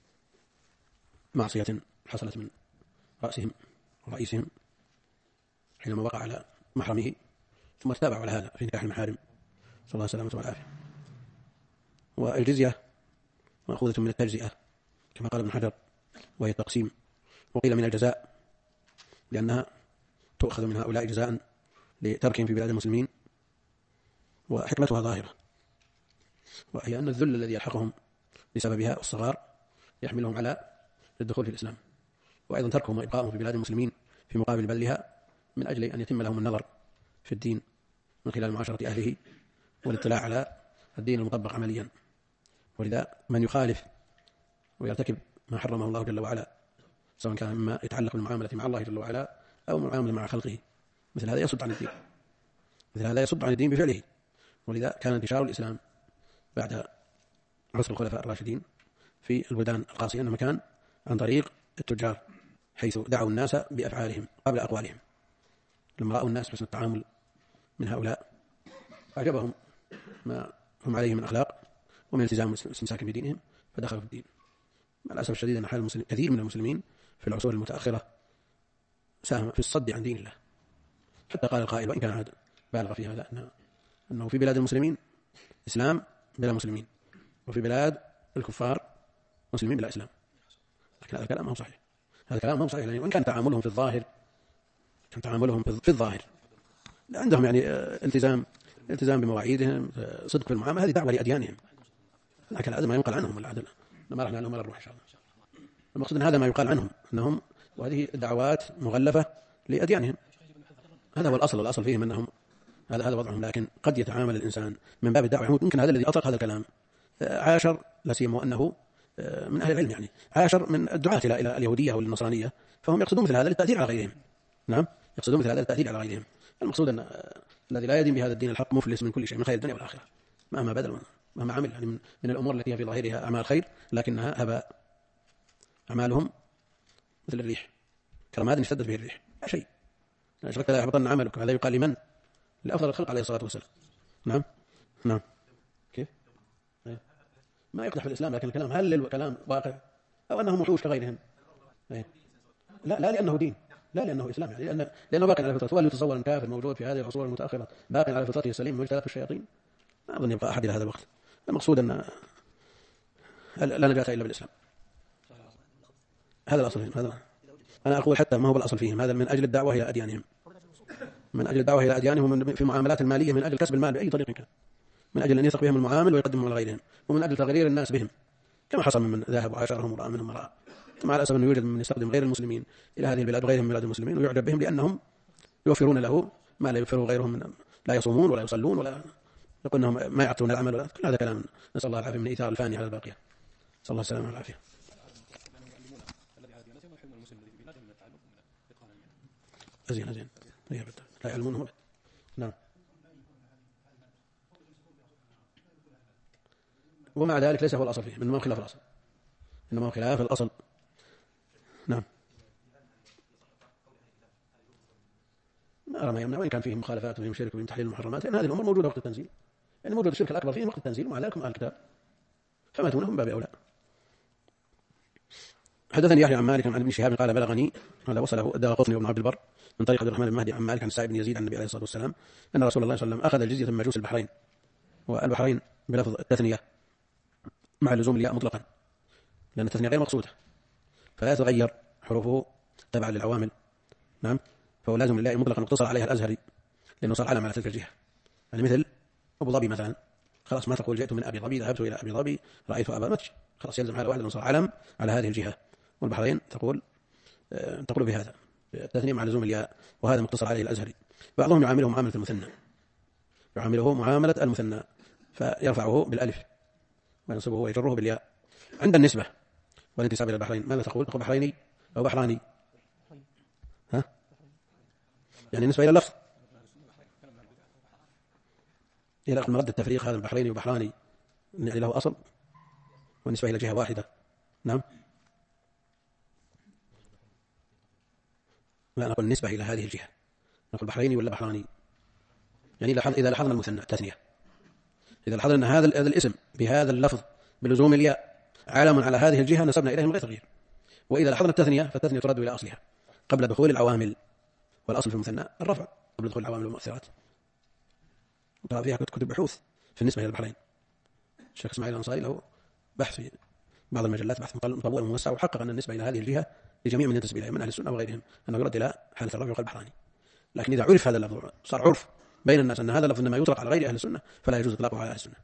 A: معصية حصلت من رئيسهم حينما وقع على محرمه، ثم اتبعوا على هذا في نكاح المحارم، صلى الله عليه وسلم والعافية. والجزية مأخوذة من التجزئة كما قال ابن حجر، وهي التقسيم، وقيل من الجزاء لأنها تؤخذ من هؤلاء جزاء لتركهم في بلاد المسلمين، وحكمتها ظاهرة، وهي أن الذل الذي يلحقهم بسببها والصغار يحملهم على الدخول في الإسلام، وأيضا تركهم وإبقائهم في بلاد المسلمين في مقابل بذلها من أجل أن يتم لهم النظر في الدين من خلال معاشرة أهله والاطلاع على الدين المطبق عمليا. ولذا من يخالف ويرتكب ما حرمه الله جل وعلا، سواء كان مما يتعلق بالمعاملة مع الله جل وعلا أو المعاملة مع خلقه، مثل هذا يصد عن الدين بفعله. ولذا كان انتشار الإسلام بعد عصر الخلفاء الراشدين في البلدان القاصية أنما كان عن طريق التجار، حيث دعوا الناس بأفعالهم قبل أقوالهم، لما رأوا الناس حسن التعامل من هؤلاء أعجبهم ما هم عليه من أخلاق ومن التزام واستمساك بدينهم فدخلوا في الدين. مع الأسف الشديد أن حال المسلمين كثير من المسلمين في العصور المتأخرة ساهم في الصد عن دين الله. حتى قال القائل وإن كان عاد بالغ في هذا أنه في بلاد المسلمين إسلام بلا مسلمين، وفي بلاد الكفار مسلمين بلا إسلام. لكن هذا الكلام ما هو صحيح. هذا الكلام ما هو صحيح، وإن كان تعاملهم في الظاهر عندهم يعني التزام بمواعيدهم، صدق في المعاملة، هذه دعوة لأديانهم. لكن هذا ما ينقل عنهم والعدل ما راح نعلم ولا نروح إن شاء الله. المقصود أن هذا ما يقال عنهم أنهم، وهذه دعوات مغلفة لأديانهم. هذا هو الأصل فيهم أنهم هذا وضعهم. لكن قد يتعامل الإنسان من باب الدعوة. يمكن هذا الذي أطلق هذا الكلام عاشر، لا سيما أنه من أهل العلم، يعني عاشر من الدعاة إلى اليهودية أو النصرانية، فهم يقصدون مثل هذا للتأثير على غيرهم. نعم، يقصدون مثل هذا للتأثير على غيرهم. المقصود أن الذي لا يدين بهذا الدين الحق مفلس من كل شيء، من خير الدنيا والآخرة، مهما بذل مهما عمل، يعني من الأمور التي هي في ظاهرها أعمال خير لكنها هباء. أعمالهم مثل الريح، كرماد اشتدت به الريح، لا شيء. أشركت لا يحبطن عملك. هذا يقال لمن؟ لأفضل الخلق عليه الصلاة والسلام. نعم. كيف؟ ما يقدح في الإسلام، لكن الكلام هل الكلام واقع أو أنه وحوش كغيرهم؟ لا لأنه دين، لا لأنه إسلام، يعني لأنه باقي على فطرته. وهل يتصور أن كافر موجود في هذه العصور المتأخرة باقي على فطرته السليم واجتلته الشياطين؟ ما أظن يبقى أحد إلى هذا الوقت. المقصود أن لا نجاة إلا بالإسلام. هذا الأصل فيهم. هذا أنا أقول حتى ما هو بالأصل فيهم، هذا من أجل الدعوة إلى أديانهم، من أجل الدعوة إلى أديانهم في المعاملات المالية، من أجل كسب المال بأي طريق كان، من أجل أن يثق بهم المعامل ويقدمهم على غيرهم، ومن أجل تغيير الناس بهم، كما حصل من ذهب وعاشرهم ورأى منهم مرأى. مع الأسف أنه يوجد من يستخدم غير المسلمين إلى هذه البلاد وغيرهم من بلاد المسلمين ويعجب بهم لأنهم يوفرون له ما لا يوفره غيرهم، من لا يصومون ولا يصلون ولا يقول أنهم ما يعطون العمل ولا. كل هذا كلام نسأل الله العافية من إيثار الفاني على الباقية. نسأل الله السلامة والعافية. أزين لا يعلمونه. نعم. ومع ذلك ليس هو الأصل فيه، إنما خلاف الأصل، إنما خلاف الأصل. نعم. ما أرى ما يمنع، وإن كان فيه مخالفات وفيه شرك وفيه تحليل المحرمات، لأن هذه الأمور موجودة وقت التنزيل، يعني موجود الشرك الأكبر فيه وقت التنزيل، ومع ذلك هم أهل الكتاب فما دونهم من باب أولى. حدثني يحيى عن مالك عن ابن شهاب قال بلغني، هذا وصله الدارقطني وابن عبد البر من طريق عبد الرحمن بن مهدي عن مالك عن سعيد بن يزيد عن النبي عليه الصلاة والسلام أن رسول الله صلى الله عليه وسلم أخذ الجزية من مجوس البحرين، والبحرين بلفظ التثنية مع لزوم الياء مطلقا، لأن التثنية غير مقصودة فلا يتغير حروفه تبعا للعوامل. نعم. فهو لازم لله مطلقا مقتصر عليها الأزهري لأنه صار علم على تلك الجهة. يعني مثل أبو ظبي مثلا، خلاص ما تقول جئت من أبي ظبي، ذهبت إلى أبي ظبي، رأيت أبا متش، خلاص يلزم حالة واحدة، صار علم على هذه الجهة. والبحرين تقول بهذا التثنية مع لزوم الياء، وهذا مقتصر عليه الأزهري. بعضهم يعامله معاملة المثنى، يعامله معاملة المثنى فيرفعه بالألف وينصبه ويجره بالياء. عند النسبة والانتساب إلى البحرين ماذا تقول؟ تقول بحريني أو بحراني؟ يعني النسبة إلى اللفظ، إلى مرد التفريق، هذا البحريني وبحراني يعني له أصل، والنسبة إلى جهة واحدة. نعم. لا نقول النسبة إلى هذه الجهة، نقول بحريني ولا بحراني، يعني إذا لاحظنا المثنى التثنية، إذا لاحظنا أن هذا الاسم بهذا اللفظ بلزوم الياء علم على هذه الجهة نسبنا إليه من غير تغيير. وإذا لاحظنا التثنية فالتثنية ترد إلى أصلها قبل دخول العوامل، والأصل في المثنى الرفع قبل دخول العوامل والمؤثرات. وقرأ فيها كتب بحوث في النسبة إلى البحرين. الشيخ إسماعيل الأنصاري له بحث في بعض المجلات، بحث مطول وموسع، وحقق أن النسبة إلى هذه الجهة لجميع من ينتسب إليها من أهل السنة وغيرهم أنه يرد إلى حالة الرفع وقال بحراني. لكن إذا عرف هذا اللفظ، صار عرف بين الناس أن هذا اللفظ إنما يطلق على غير أهل السنة، فلا يجوز إطلاقه على أهل السنة.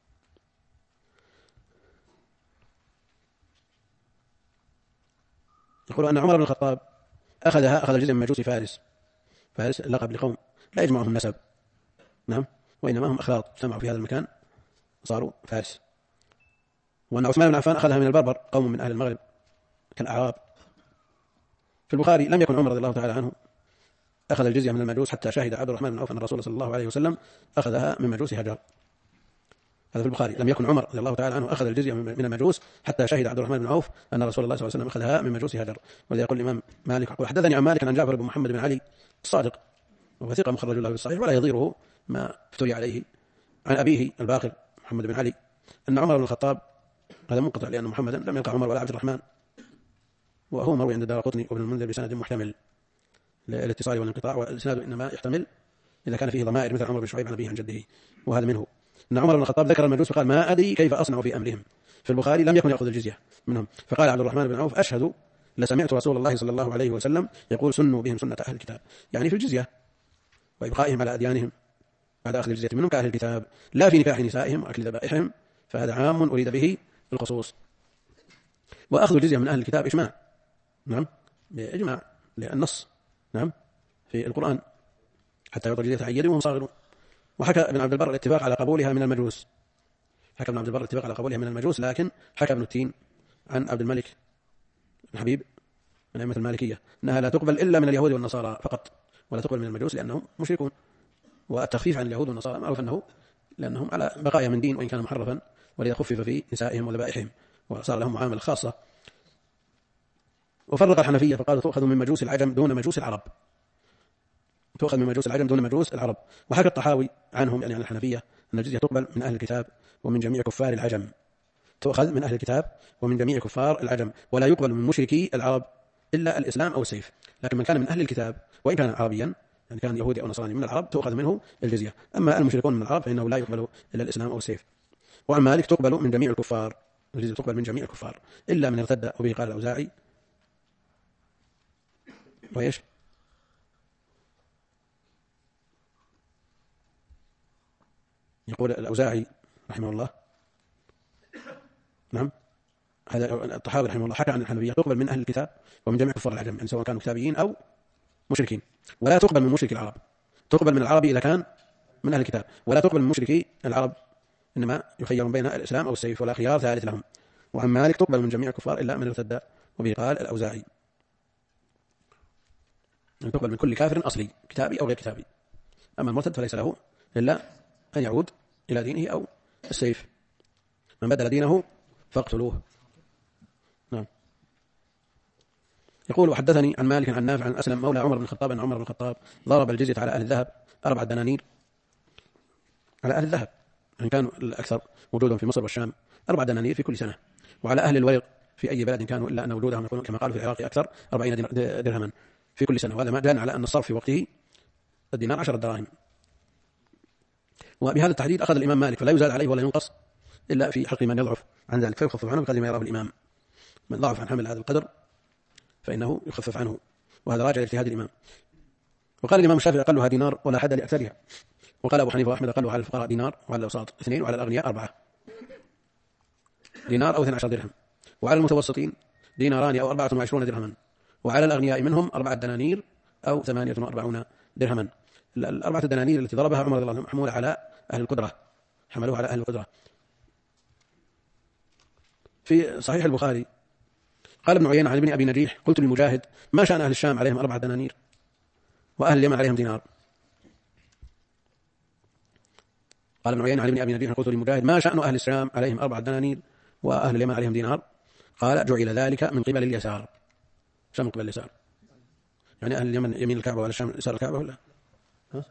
A: يقول أن عمر بن الخطاب أخذ الجزية من مجوس فارس لقب لقوم لا يجمعهم النسب. نعم. وإنما هم أخلاط اجتمعوا في هذا المكان صاروا فارس. وأن عثمان بن عفان أخذها من البربر قوم من أهل المغرب كالأعراب. في البخاري لم يكن عمر رضي الله تعالى عنه أخذ الجزية من المجوس حتى شهد عبد الرحمن بن عوف أن الرسول صلى الله عليه وسلم أخذها من مجوس هجر. هذا في البخاري. لم يكن عمر رضي الله تعالى عنه أخذ الجزية من المجوس حتى شهد عبد الرحمن بن عوف أن رسول الله صلى الله عليه وسلم أخذها من مجوس هجر. ولذا يقول الإمام مالك يقول حدثني عن مالك عن جعفر بن محمد بن علي الصادق وهو ثقة مخرج له في الصحيح ولا يضيره ما افتري عليه، عن أبيه الباقر محمد بن علي أن عمر بن الخطاب هذا منقطع لأن محمدا لم يلقى عمر ولا عبد الرحمن، وهو مروي عند الدارقطني وابن المنذر بسند محتمل للاتصال والانقطاع، والإسناد إنما يحتمل إذا كان فيه ضمائر مثل عمر بن شعيب عن أبيه عن جده. وهذا منه أن عمر بن الخطاب ذكر المجوس فقال ما أدري كيف أصنع في أمرهم. في البخاري لم يكن يأخذ الجزية منهم، فقال عبد الرحمن بن عوف أشهد لسمعت رسول الله صلى الله عليه وسلم يقول سنوا بهم سنة أهل الكتاب، يعني في الجزية وإبقائهم على أديانهم بعد أخذ الجزية منهم كأهل الكتاب، لا في نكاح نسائهم وأكل ذبائحهم، فهذا عام أريد به الخصوص. وأخذ الجزية من أهل الكتاب إجماع، نعم بإجماع للنص، نعم في القرآن حتى يعطى الجزية عن يد وهم صاغرون. وحكى ابن عبد البر الاتفاق على قبولها من المجوس، حكى ابن عبد البر الاتفاق على قبولها من المجوس، لكن حكى ابن التين عن عبد الملك بن حبيب من أئمة المالكية أنها لا تقبل إلا من اليهود والنصارى فقط، ولا تقبل من المجوس لأنهم مشركون. والتخفيف عن اليهود والنصارى معروف أنه لأنهم على بقايا من دين وإن كان محرفا، ولذا خفف في نسائهم وذبائحهم وصار لهم معاملة خاصة. وفرق الحنفية فقالوا تؤخذ من مجوس العجم دون مجوس العرب، تؤخذ من مجوس العجم دون مجوس العرب. وحكى الطحاوي عنهم يعني عن الحنفية أن الجزية تقبل من أهل الكتاب ومن جميع كفار العجم، تؤخذ من أهل الكتاب ومن جميع كفار العجم، ولا يقبل من مشركي العرب إلا الإسلام أو السيف. لكن من كان من أهل الكتاب وإن كان عربيا يعني كان يهودي أو نصراني من العرب تؤخذ منه الجزية. أما المشركون من العرب فإنه لا يقبل إلا الإسلام أو السيف. وعن مالك تقبل من جميع الكفار، الجزية تقبل من جميع الكفار إلا من ارتد، وبه قال الأوزاعي وإيش يقول الأوزاعي رحمه الله، نعم هذا الطحاوي رحمه الله حكى عن الحنفية تقبل من أهل الكتاب ومن جميع كفار العجم يعني سواء كانوا كتابيين أو مشركين، ولا تقبل من مشرك العرب، تقبل من العربي إذا كان من أهل الكتاب، ولا تقبل من مشركي العرب، إنما يخيرون بين الإسلام أو السيف ولا خيار ثالث لهم. وعن مالك تقبل من جميع الكفار إلا من ارتد، وبه قال الأوزاعي يعني تقبل من كل كافر أصلي كتابي أو غير كتابي، أما المرتد فليس له إلا أن يعود إلى دينه أو السيف، من بدل دينه فاقتلوه. نعم. يقول وحدثني عن مالك عن نافع عن أسلم مولى عمر بن الخطاب أن عمر بن الخطاب ضرب الجزية على أهل الذهب 4 دنانير، على أهل الذهب يعني كانوا الأكثر وجودهم في مصر والشام 4 دنانير في كل سنة، وعلى أهل الورق في أي بلد كانوا إلا أن وجودهم يكون كما قالوا في العراق أكثر 40 درهما في كل سنة، وهذا ما دل على أن الصرف في وقته الدينار 10 دراهم. وبهذا التحديد أخذ الإمام مالك، فلا يزاد عليه ولا ينقص إلا في حق من يضعف عن ذلك فيخفف عنه بقدر ما يراه الإمام، من ضعف عن حمل هذا القدر فإنه يخفف عنه، وهذا راجع لاجتهاد الإمام. وقال الإمام الشافعي أقلها دينار ولا حد لأكثرها، وقال أبو حنيفة وأحمد أقلها على الفقراء دينار وعلى الأوساط 2 وعلى الأغنياء 4 دينار أو 12 درهم، وعلى المتوسطين ديناران أو 24 درهما، وعلى الأغنياء منهم 4 دنانير أو 48 درهما. 4 دنانير التي ضربها عمر رضي الله عنه محمولة على أهل القدرة، حملوها على أهل القدرة. في صحيح البخاري قال ابن عيينة عن ابن أبي نجيح قلت للمجاهد ما شأن أهل الشام عليهم 4 دنانير وأهل اليمن عليهم دينار؟ قال ابن عيينة عن ابن أبي نجيح قلت للمجاهد ما شأن أهل الشام عليهم 4 دنانير وأهل اليمن عليهم دينار؟ قال جعل ذلك من قبل اليسار. شام من قبل اليسار يعني أهل اليمن يمين الكعبة وأهل الشام يسار الكعبة ولا؟ ها؟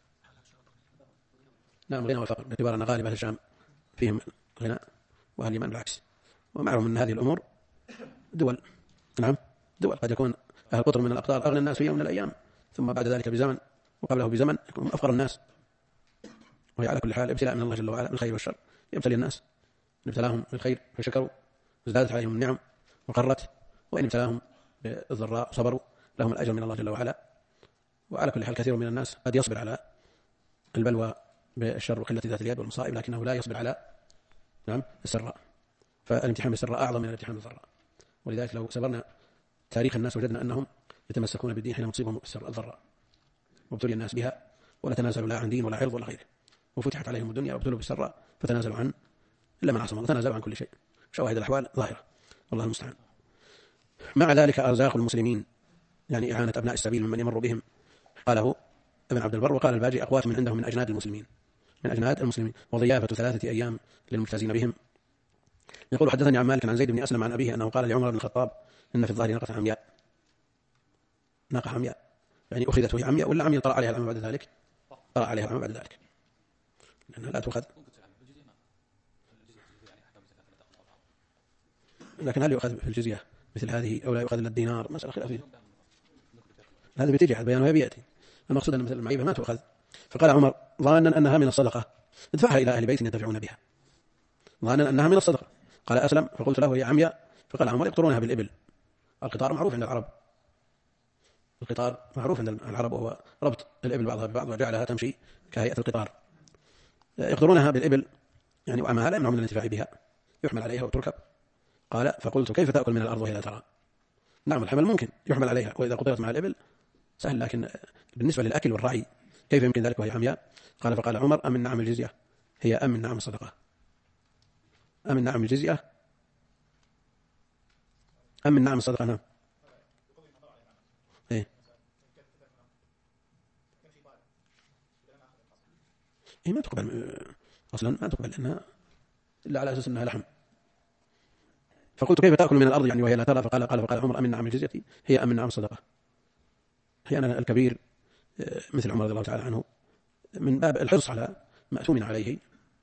A: نعم غنى وفقر، باعتبار أن غالب أهل الشام فيهم غنى وأهل اليمن بالعكس. ومعلوم أن هذه الأمور دول، نعم دول، قد يكون أهل قطر من الأقطار أغنى الناس في يوم من الأيام، ثم بعد ذلك بزمن وقبله بزمن يكون أفقر الناس. وهي على كل حال ابتلاء من الله جل وعلا بالخير والشر، يبتلي الناس إن ابتلاهم بالخير فشكروا ازدادت عليهم النعم وقرت، وإن ابتلاهم بالضراء صبروا لهم الأجر من الله جل وعلا. وعلى كل حال كثير من الناس قد يصبر على البلوى بالشر وقلة ذات اليد والمصائب، لكنه لا يصبر على نعم السراء، فالامتحان بالسراء أعظم من الامتحان بالضراء. ولذلك لو سبرنا تاريخ الناس وجدنا أنهم يتمسكون بالدين حين تصيبهم الضراء، وابتلي الناس بها ولا تنازلوا لا عن دين ولا عرض ولا غيره، وفتحت عليهم الدنيا وابتلوا بالسراء فتنازلوا عن إلا من عصم الله، تنازلوا عن كل شيء. شواهد الأحوال ظاهرة والله المستعان. مع ذلك أرزاق المسلمين يعني إعانة أبناء السبيل ممن يمر بهم، قاله ابن عبد البر وقال الباجي أقوات من عندهم من أجناد المسلمين، من أجناد المسلمين، وضيافة 3 أيام للمجتازين بهم. يقول حدثني عن مالك عن زيد بن أسلم عن أبيه أنه قال لعمر بن الخطاب إن في الظاهر ناقة عمياء، ناقة عمياء يعني أخذت وهي عمياء ولا عمي طرأ عليها العمى بعد ذلك؟ طرأ عليها العمى بعد ذلك لأنها لا تؤخذ. لكن هل يؤخذ في الجزية مثل هذه أو لا يؤخذ إلا الدينار؟ مسألة خلافية. هذا بتيجي على البيان وهي بيأتي. المقصود أن مثل المعيبة ما تؤخذ. فقال عمر ظانا أنها من الصدقة ادفعها إلى أهل بيت ينتفعون بها، ظانا أنها من الصدقة. قال أسلم فقلت له هي عمياء، فقال عمر يقطرونها بالإبل. القطار معروف عند العرب، القطار معروف عند العرب وهو ربط الإبل بعضها ببعض وجعلها تمشي كهيئة القطار. يقطرونها بالإبل يعني وأعمالها لا يمنع من الانتفاع بها، يحمل عليها وتركب. قال فقلت كيف تأكل من الأرض وهي لا ترى؟ نعم الحمل ممكن يحمل عليها وإذا قطرت مع الإبل سهل، لكن بالنسبة للأكل والرعي كيف يمكن ذلك وهي عمياء؟ قال فقال عمر أم من نعم الجزية هي أم من نعم الصدقة؟ أم من نعم الجزية أم من نعم الصدقة؟ نعم. إيه ما تقبل أصلا، ما تقبل لأنها إلا على أساس أنها لحم. فقلت كيف تأكل من الأرض يعني وهي لا ترى؟ فقال عمر أم من نعم الجزية هي أم من نعم الصدقة؟ أحيانا الكبير مثل عمر رضي الله تعالى عنه من باب الحرص على مأتوم عليه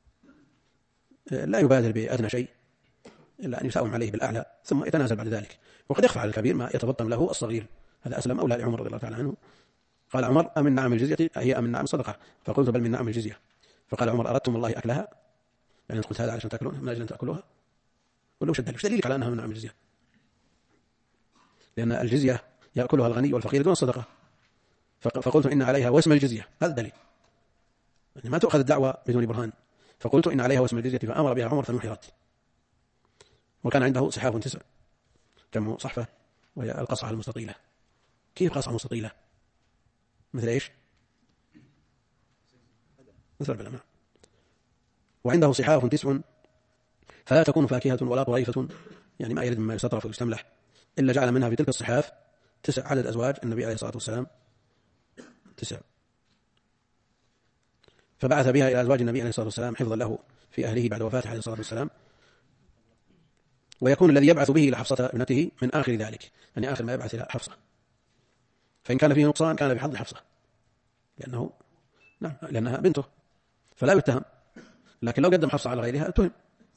A: لا يبادر بأدنى شيء إلا أن يساوم عليه بالأعلى ثم يتنازل بعد ذلك، وقد يخفى على الكبير ما يتبطن له الصغير. هذا أسلم أولى لعمر رضي الله تعالى عنه. قال عمر أم من نعم الجزية هي أم من نعم الصدقة؟ فقلت بل من نعم الجزية. فقال عمر أردتم والله أكلها؟ يعني قلت هذا علشان تأكلونها من أجل أن تأكلوها؟ ولو شد دليلك على أنها من نعم الجزية؟ لأن الجزية يأكلها الغني والفقير دون الصدقة. فقلت إن عليها واسم الجزية، هذا الدليل، يعني ما تؤخذ الدعوة بدون برهان. فقلت إن عليها واسم الجزية فأمر بها عمر فنحرت. وكان عنده صحاف 9 جمع صحفة وهي القصعة المستطيلة. كيف قصعة مستطيلة؟ مثل إيش؟ مثل البلماء. وعنده صحاف 9 فلا تكون فاكهة ولا طريفة، يعني ما يرد مما يستطرف ويستملح، إلا جعل منها في تلك الصحاف 9 عدد أزواج النبي عليه الصلاة والسلام 9. فبعث بها إلى أزواج النبي عليه الصلاة والسلام حفظا له في أهله بعد وفاته عليه الصلاة والسلام. ويكون الذي يبعث به إلى حفصة ابنته من آخر ذلك، يعني آخر ما يبعث إلى حفصة، فإن كان فيه نقصان كان بحظ حفصة لأنها بنته فلا يتهم، لكن لو قدم حفصة على غيرها اتهم.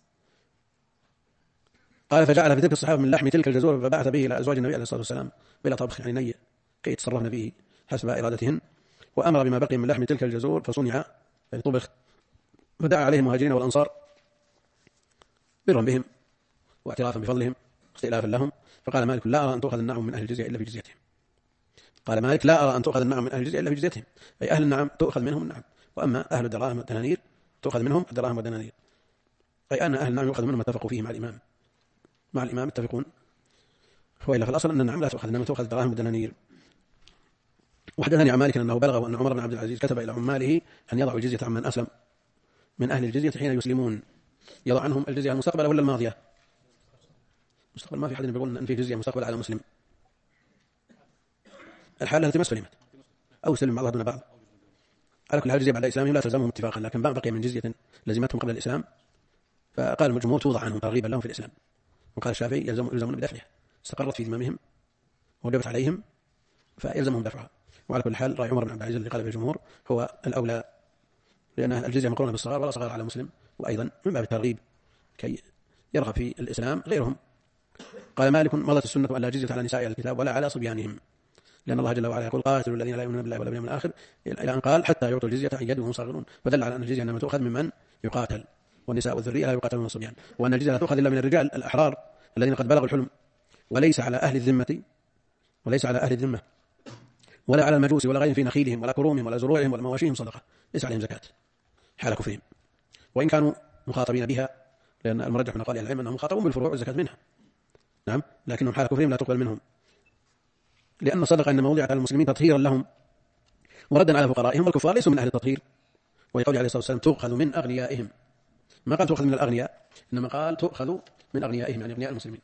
A: قال فجعل في تلك الصحابة من لحم تلك الجزور فبعث به إلى أزواج النبي عليه الصلاة والسلام بلا طبخ يعني نية كي يتصرفن به حسب إرادتهن، وأمر بما بقي من لحم تلك الجزور فصنع يعني طبخ، فدعا عليهم المهاجرين والأنصار برا بهم واعترافا بفضلهم واستئلافا لهم. فقال مالك لا أرى أن تؤخذ النعم من أهل الجزية إلا في جزيتهم. قال مالك لا أرى أن تؤخذ النعم من أهل الجزية إلا في جزيتهم، أي أهل النعم تؤخذ منهم النعم، وأما أهل الدراهم والدنانير تؤخذ منهم الدراهم والدنانير، أي أن أهل النعم يؤخذ منهم ما اتفقوا فيه مع الإمام اتفقون. وإلا في الأصل أن النعم لا تؤخذ، إنما تؤخذ الدراهم والدنانير. وحدثني عن مالك أنه بلغه أن عمر بن عبد العزيز كتب إلى عماله أن يضعوا الجزية عمن أسلم من أهل الجزية حين يسلمون، يضع عنهم الجزية المستقبلة ولا الماضية؟ مستقبل، ما في حد يقول أن في جزية مستقبل على مسلم. الحال التي ما سلمت أو سلم بعضها دون بعض، على كل حال الجزية بعد إسلامهم لا تلزمهم اتفاقا، لكن ما بقي من جزية لزمتهم قبل الإسلام فقال الجمهور توضع عنهم ترغيبا لهم في الإسلام، وقال الشافعي يلزمون بدفعها، استقرت في ذممهم وجبت عليهم فيلزمهم دفعها. وعلى كل حال رأي عمر بن عبد العزيز اللي قال في الجمهور هو الأولى، لأن الجزية مقرونة بالصغار ولا صغار على مسلم، وأيضا من باب الترغيب كي يرغب في الإسلام غيرهم. قال مالك مضت السنة ألا جزية على نساء الكتاب ولا على صبيانهم، لأن الله جل وعلا يقول قاتلوا الذين لا يؤمنون بالله ولا باليوم الآخر إلى أن قال حتى يعطوا الجزية عن يد وهم صاغرون، فدل على أن الجزية إنما تؤخذ ممن يقاتل، والنساء والذرية لا يقاتلون الصبيان، وأن الجزية لا تؤخذ إلا من الرجال الأحرار الذين قد بلغوا الحلم، وليس على أهل الذمة ولا على المجوس ولا غيرهم في نخيلهم ولا كرومهم ولا زروعهم ولا مواشيهم صدقة، ليس عليهم زكاة حال كفرهم، وإن كانوا مخاطبين بها، لأن المرجح من أقوال العلم أنهم مخاطبون بالفروع والزكاة منها، نعم، لكنهم حال كفرهم لا تقبل منهم، لأن الصدقة إنما وضعت على المسلمين تطهيرا لهم وردا على فقرائهم، والكفار ليسوا من أهل التطهير. ويقول عليه الصلاة والسلام تؤخذ من أغنيائهم، ما قال تؤخذ من الأغنياء، إنما قال تؤخذ من أغنيائهم يعني أغنياء المسلمين.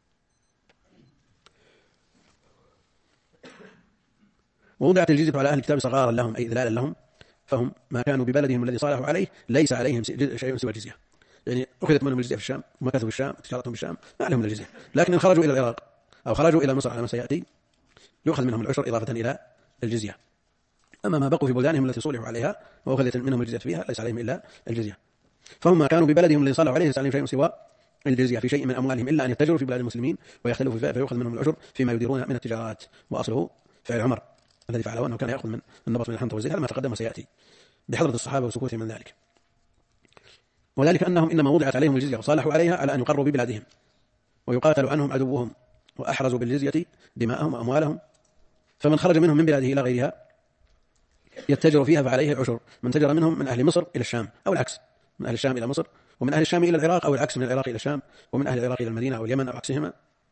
A: ووضعت الجزية على أهل الكتاب صغارا لهم أي إذلالا لهم، فهم ما كانوا ببلدهم الذي صالحوا عليه ليس عليهم شيء سوى الجزية، يعني أخذت منهم الجزية في الشام ومكثوا في الشام تجارتهم بالشام ما عليهم الجزية، لكن إن خرجوا إلى العراق أو خرجوا إلى مصر على ما سيأتي يؤخذ منهم العشر إضافة إلى الجزية. أما ما بقوا في بلدانهم التي صلحوا عليها وأخذت منهم الجزية فيها ليس عليهم إلا الجزية، فهم ما كانوا ببلدهم الذي صالحوا عليه ليس عليهم شيء سوى الجزية في شيء من أموالهم إلا أن يتجروا في بلاد المسلمين ويختلفوا فيها فيؤخذ منهم العشر فيما يديرون من التجارات. وأصله فعل عمر الذي فعله أنه كان يأخذ من النبط من الحنطة والزيت، هذا ما تقدم وسيأتي بحضرة الصحابة وسكوتهم من ذلك. وذلك أنهم إنما وضعت عليهم الجزية وصالحوا عليها على أن يقروا ببلادهم ويقاتل عنهم عدوهم وأحرزوا بالجزية دماءهم وأموالهم، فمن خرج منهم من بلاده إلى غيرها يتجر فيها فعليه العشر. من تجر منهم من أهل مصر إلى الشام أو العكس، من أهل الشام إلى مصر، ومن أهل الشام إلى العراق، أو العكس من العراق إلى الشام، ومن أهل العراق إلى المدينة أو اليمن أو عكسهما،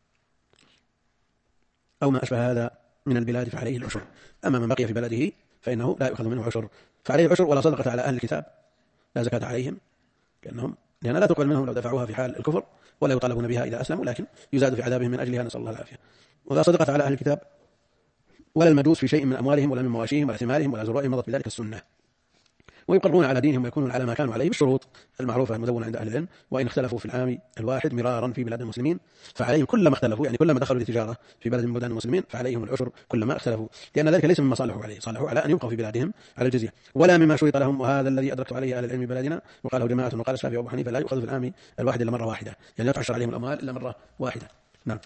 A: أو ما أشبه هذا من البلاد فعليه العشر. أما من بقي في بلده فإنه لا يؤخذ منه عشر، فعليه العشر. ولا صدقة على أهل الكتاب، لا زكاة عليهم لأن لا تقبل منهم لو دفعوها في حال الكفر، ولا يطالبون بها إذا أسلموا، لكن يزاد في عذابهم من أجلها، نسأل الله العافية. ولا صدقة على أهل الكتاب ولا المجوس في شيء من أموالهم ولا من مواشيهم ولا ثمارهم ولا زروعهم، مضت بذلك السنة. ويقرون على دينهم ويكونون على ما كانوا عليه بالشروط المعروفة المدونة عند أهل العلم. وإن اختلفوا في العام الواحد مرارا في بلاد المسلمين فعليهم كلما اختلفوا، يعني كلما دخلوا لتجارة في بلد من بلدان المسلمين فعليهم العشر كلما اختلفوا، لأن ذلك ليس مما صالحوا عليه، صالحوا على أن يبقوا في بلادهم على الجزية، ولا مما شرط لهم. وهذا الذي أدركت عليه أهل العلم بلادنا، وقاله جماعة وقال الشافعي وأبو حنيفة لا يؤخذ في العام الواحد إلا مرة واحدة، يعني لا تعشر عليهم الأموال إلا مرة واحدة. نعم،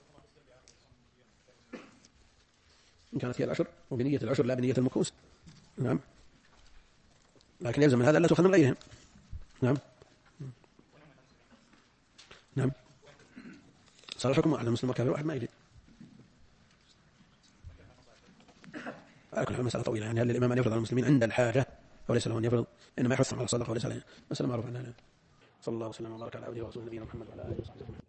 A: إن كانت هي العشر وبنية العشر لا بنية المكوس. نعم، لكن يلزم من هذا لا تؤخذ من غيرهم. نعم نعم، صار الحكم على المسلم والكافر واحد ما يجي. على كل حال مسألة طويلة، يعني هل الإمام أن يفرض على المسلمين عند الحاجة وليس له أن يفرض، إنما يحثهم على الصدقة وليس عليه، مسألة معروفة عندنا. صلى الله وسلم وبارك على عبده ورسوله نبينا محمد وعلى آله وصحبه.